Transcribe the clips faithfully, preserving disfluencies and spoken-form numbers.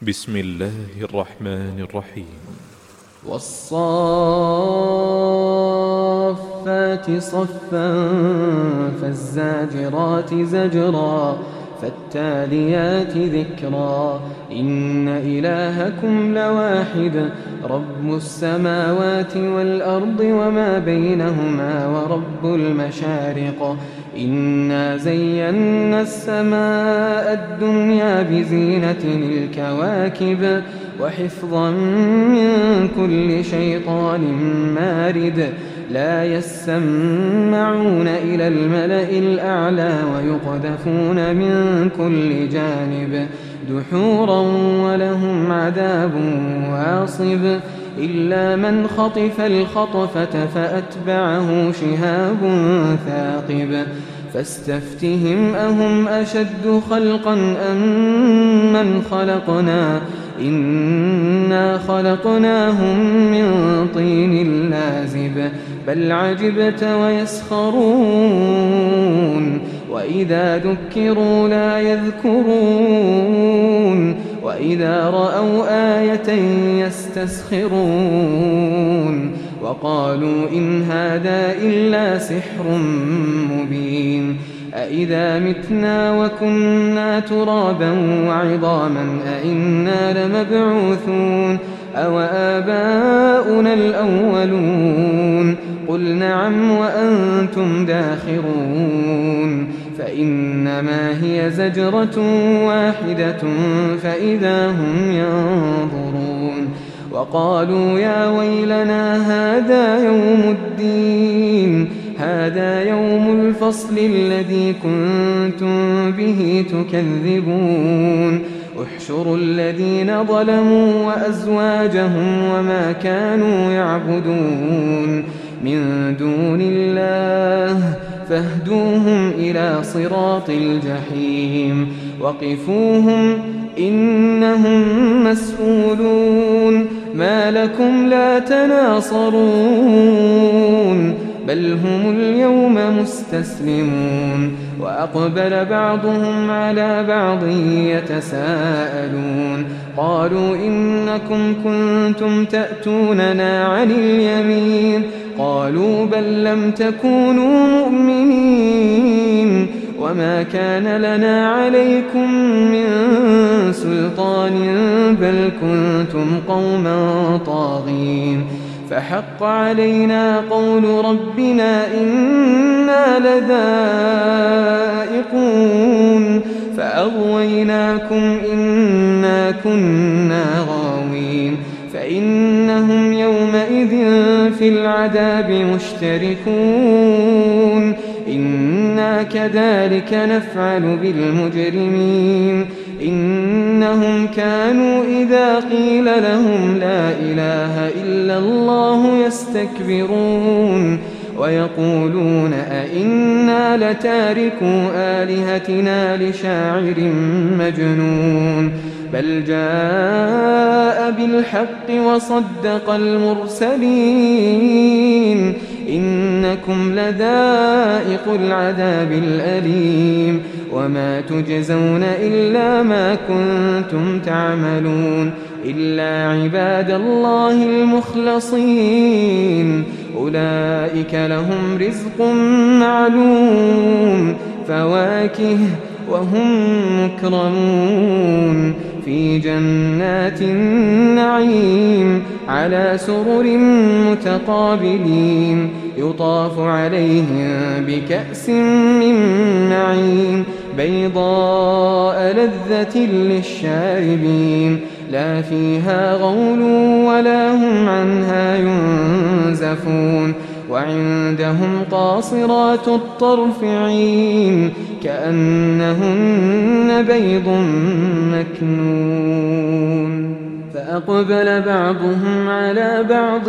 بسم الله الرحمن الرحيم. والصافات صفا فالزاجرات زجرا فالتاليات ذكرا إن إلهكم لواحد رب السماوات والأرض وما بينهما ورب المشارق إنا زينا السماء الدنيا بزينة الكواكب وحفظا من كل شيطان مارد لا يسمعون إلى الملأ الأعلى ويقذفون من كل جانب دحورا ولهم عذاب واصب إلا من خطف الخطفة فأتبعه شهاب ثاقب فاستفتهم أهم أشد خلقا أم من خلقنا إنا خلقناهم من طين لازب بل عجبت ويسخرون وإذا ذكروا لا يذكرون وإذا رأوا آية يستسخرون وقالوا إن هذا إلا سحر مبين أإذا متنا وكنا ترابا وعظاما أإنا لمبعوثون أو آباؤنا الأولون قل نعم وأنتم داخرون فإنما هي زجرة واحدة فإذا هم ينظرون وقالوا يا ويلنا هذا يوم الدين هذا يوم الفصل الذي كنتم به تكذبون احشروا الذين ظلموا وأزواجهم وما كانوا يعبدون من دون الله فاهدوهم إلى صراط الجحيم وقفوهم إنهم مسؤولون ما لكم لا تناصرون بل هم اليوم مستسلمون وأقبل بعضهم على بعض يتساءلون قالوا إنكم كنتم تأتوننا عن اليمين قالوا بل لم تكونوا مؤمنين وما كان لنا عليكم من سلطان بل كنتم قوما طاغين فحق علينا قول ربنا إنا لذائقون فأغويناكم إنا كنا غاوين فإنهم يومئذ في العذاب مشتركون إنا كذلك نفعل بالمجرمين إنهم كانوا إذا قيل لهم لا إله إلا الله يستكبرون ويقولون أئنا لتاركو آلهتنا لشاعر مجنون بل جاء بالحق وصدق المرسلين إنكم لذائق العذاب الأليم وما تجزون إلا ما كنتم تعملون إلا عباد الله المخلصين أولئك لهم رزق معلوم فواكه وهم مكرمون في جنات النعيم على سرر متقابلين يطاف عليهم بكأس من معين بيضاء لذة للشاربين لا فيها غول ولا هم عنها ينزفون وعندهم قاصرات الطرف عين كأنهن بيض مكنون فأقبل بعضهم على بعض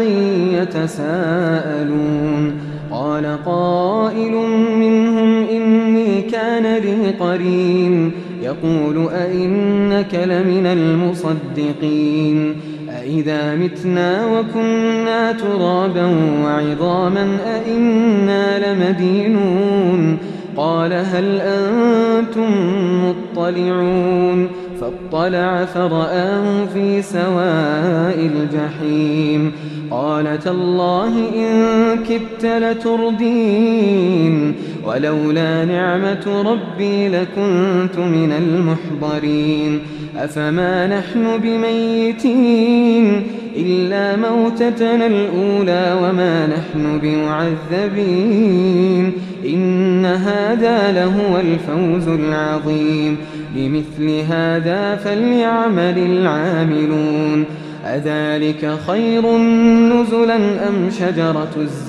يتساءلون قال قائل منهم إني كان لي قرين يقول أئنك لمن المصدقين أئذا متنا وكنا ترابا وعظاما أئنا لمدينون قال هل أنتم مطلعون فاطلع فرآه في سواء الجحيم قال تالله إن كدت لتردين ولولا نعمة ربي لكنت من المحضرين أفما نحن بميتين إلا موتتنا الأولى وما نحن بمعذبين إن هذا لهو الفوز العظيم لمثل هذا فليعمل العاملون أذلك خير نزلا أم شجرة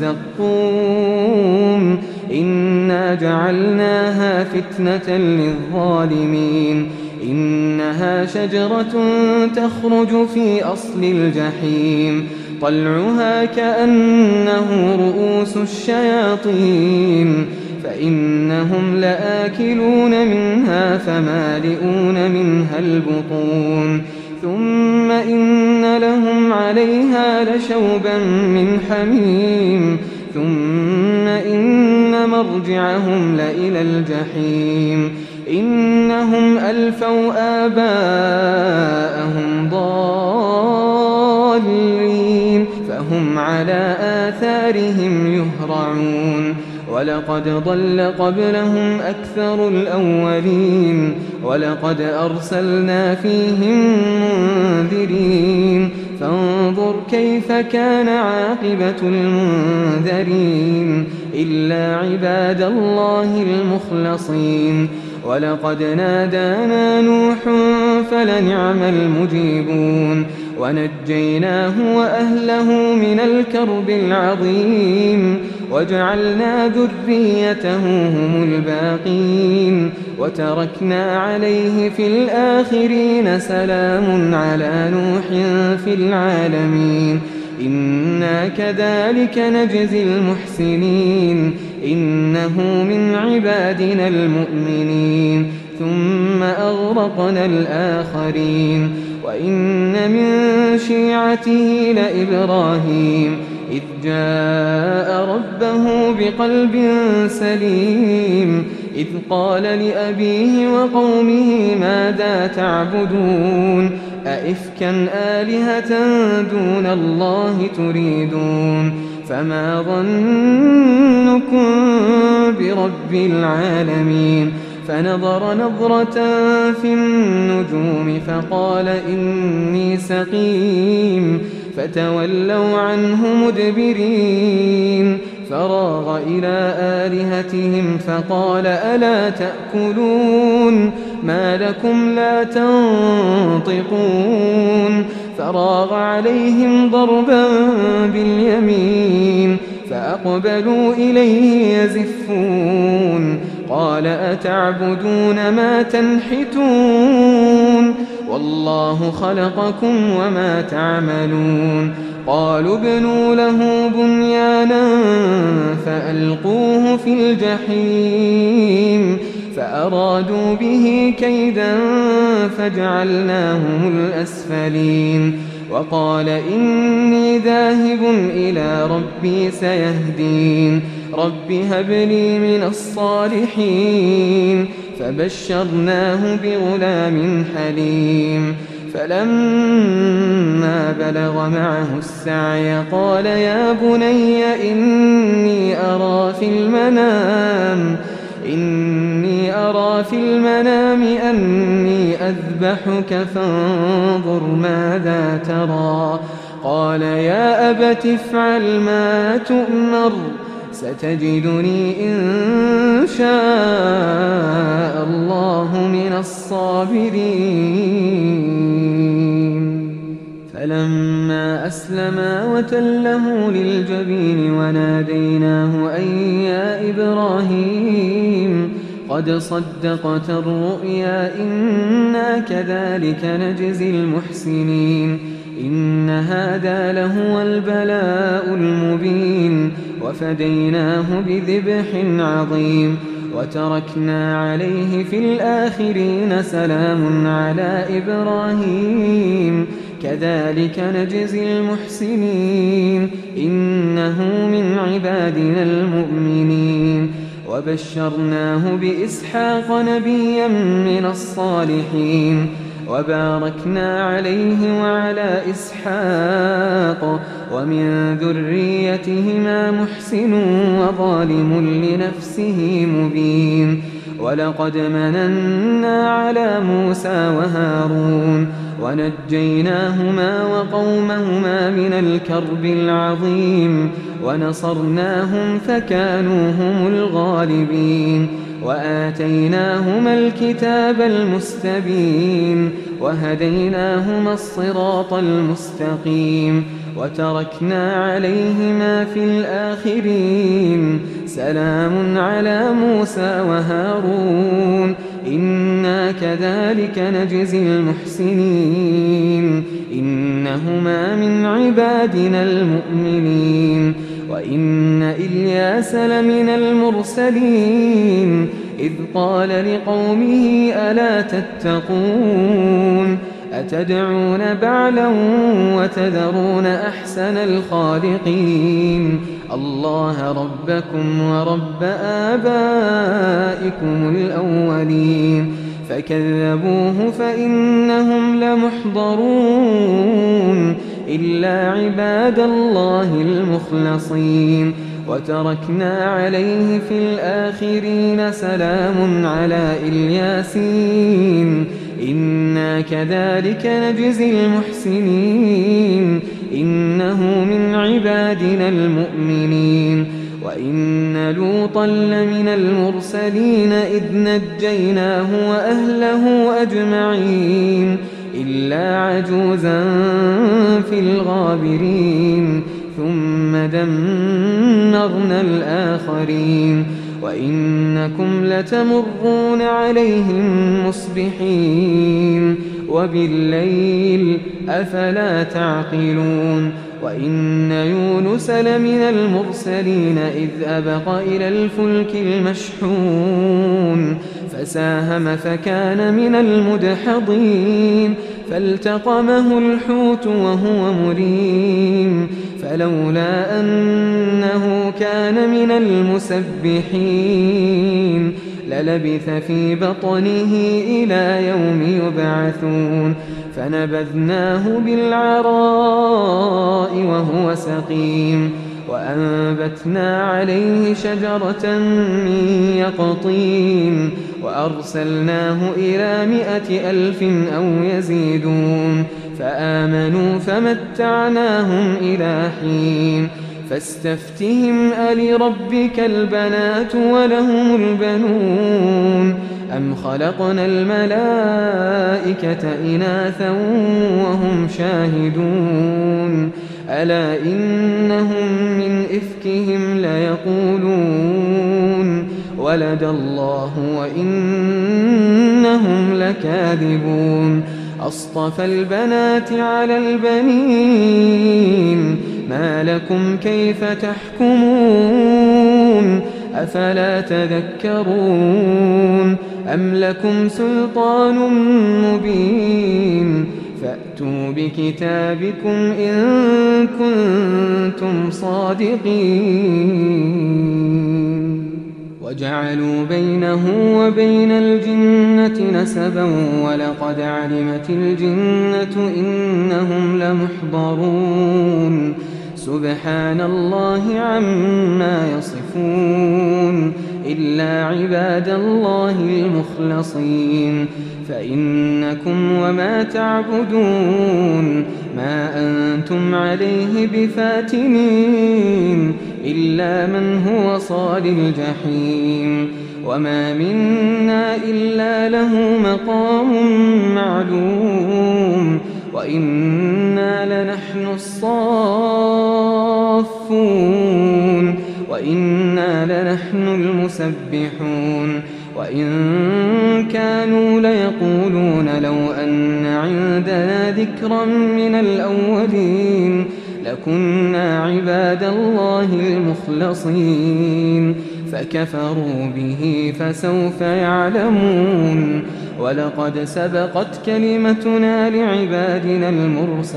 الزقوم إنا جعلناها فتنة للظالمين إنها شجرة تخرج في أصل الجحيم طلعها كأنه رؤوس الشياطين فإنهم لآكلون منها فمالئون منها البطون ثم إن لهم عليها لشوبا من حميم ثم إن مرجعهم لإلى الجحيم إنهم ألفوا آباءهم ضالين فهم على آثارهم يهرعون ولقد ضل قبلهم أكثر الأولين ولقد أرسلنا فيهم منذرين فانظر كيف كان عاقبة المنذرين إلا عباد الله المخلصين ولقد نادانا نوح فلنعم المجيبون ونجيناه وأهله من الكرب العظيم وجعلنا ذريته هم الباقين وتركنا عليه في الآخرين سلام على نوح في العالمين إنا كذلك نجزي المحسنين إنه من عبادنا المؤمنين ثم أغرقنا الآخرين وإن من شيعته لإبراهيم إذ جاء ربه بقلب سليم إذ قال لأبيه وقومه ماذا تعبدون أئفكا آلهة دون الله تريدون فما ظنكم برب العالمين فنظر نظرة في النجوم فقال إني سقيم فتولوا عنه مدبرين فراغ إلى آلهتهم فقال ألا تأكلون ما لكم لا تنطقون فراغ عليهم ضربا باليمين فأقبلوا إليه يزفون قال أتعبدون ما تنحتون والله خلقكم وما تعملون قالوا ابنوا له بنيانا فألقوه في الجحيم فأرادوا به كيدا فجعلناهم الأسفلين وقال إني ذاهب إلى ربي سيهدين رب هب لي من الصالحين فبشرناه بغلام حليم فلما بلغ معه السعي قال يا بني إني أرى في المنام إني أرى في المنام أني أذبحك فانظر ماذا ترى قال يا أبت افعل ما تؤمر ستجدني إن شاء الله من الصابرين فلما أسلما وتله للجبين وناديناه أن يا إبراهيم قد صدقت الرؤيا إنا كذلك نجزي المحسنين إن هذا لهو البلاء المبين وفديناه بذبح عظيم وتركنا عليه في الآخرين سلام على إبراهيم كذلك نجزي المحسنين إنه من عبادنا المؤمنين وبشرناه بإسحاق نبيا من الصالحين وباركنا عليه وعلى إسحاق ومن ذريتهما محسن وظالم لنفسه مبين ولقد مننا على موسى وهارون ونجيناهما وقومهما من الكرب العظيم ونصرناهم فكانوا هم الغالبين وآتيناهما الكتاب المستبين وهديناهما الصراط المستقيم وتركنا عليهما في الآخرين سلام على موسى وهارون إنا كذلك نجزي المحسنين إنهما من عبادنا المؤمنين وإن إلياس لمن المرسلين إذ قال لقومه ألا تتقون أتدعون بعلا وتذرون أحسن الخالقين الله ربكم ورب آبائكم الأولين فكذبوه فإنهم لمحضرون إلا عباد الله المخلصين وتركنا عليه في الآخرين سلام على الياسين إنا كذلك نجزي المحسنين إنه من عبادنا المؤمنين وإن لوطا لمن المرسلين إذ نجيناه وأهله أجمعين إلا عجوزا في الغابرين ثم دمرنا الآخرين وإنكم لتمرون عليهم مصبحين وبالليل أفلا تعقلون وإن يونس لمن المرسلين إذ أبق إلى الفلك المشحون فساهم فكان من المدحضين فالتقمه الحوت وهو مليم فلولا أنه كان من المسبحين للبث في بطنه إلى يوم يبعثون فنبذناه بالعراء وهو سقيم وأنبتنا عليه شجرة من يقطين وأرسلناه إلى مائة ألف أو يزيدون فآمنوا فمتعناهم إلى حين فاستفتهم ألربك البنات ولهم البنون أم خلقنا الملائكة إناثا وهم شاهدون ألا إنهم من إفكهم ليقولون ولد الله وإنهم لكاذبون أصطفى البنات على البنين ما لكم كيف تحكمون أفلا تذكرون أم لكم سلطان مبين فأتوا بكتابكم إن كنتم صادقين وجعلوا بينه وبين الجنة نسبا ولقد علمت الجنة إنهم لمحضرون سبحان الله عما يصفون إلا عباد الله المخلصين فإنكم وما تعبدون ما أنتم عليه بفاتنين إلا من هو صال الجحيم وما منا إلا له مقام معلوم وإنا لنحن الصافون وإنا لنحن المسبحون وإن كانوا ليقولون لو أن عندنا ذكرا من الأولين لكنا عباد الله المخلصين فكفروا به فسوف يعلمون ولقد سبقت كلمتنا لعبادنا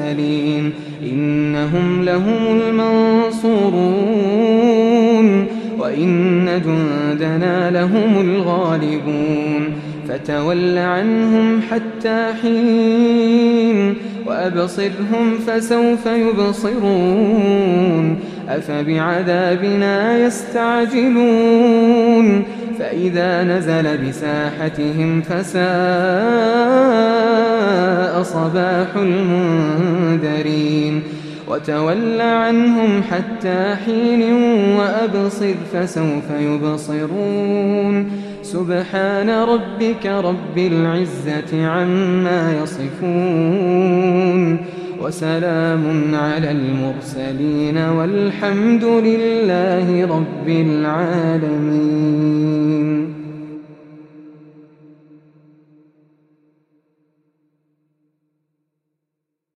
المرسلين إنهم لهم المنصورون وإن جندنا لهم الغالبون فتول عنهم حتى حين وأبصرهم فسوف يبصرون أفبعذابنا يستعجلون فإذا نزل بساحتهم فساء صباح المنذرين وتول عنهم حتى حين وأبصر فسوف يبصرون سبحان ربك رب العزة عما يصفون وسلام على المرسلين والحمد لله رب العالمين.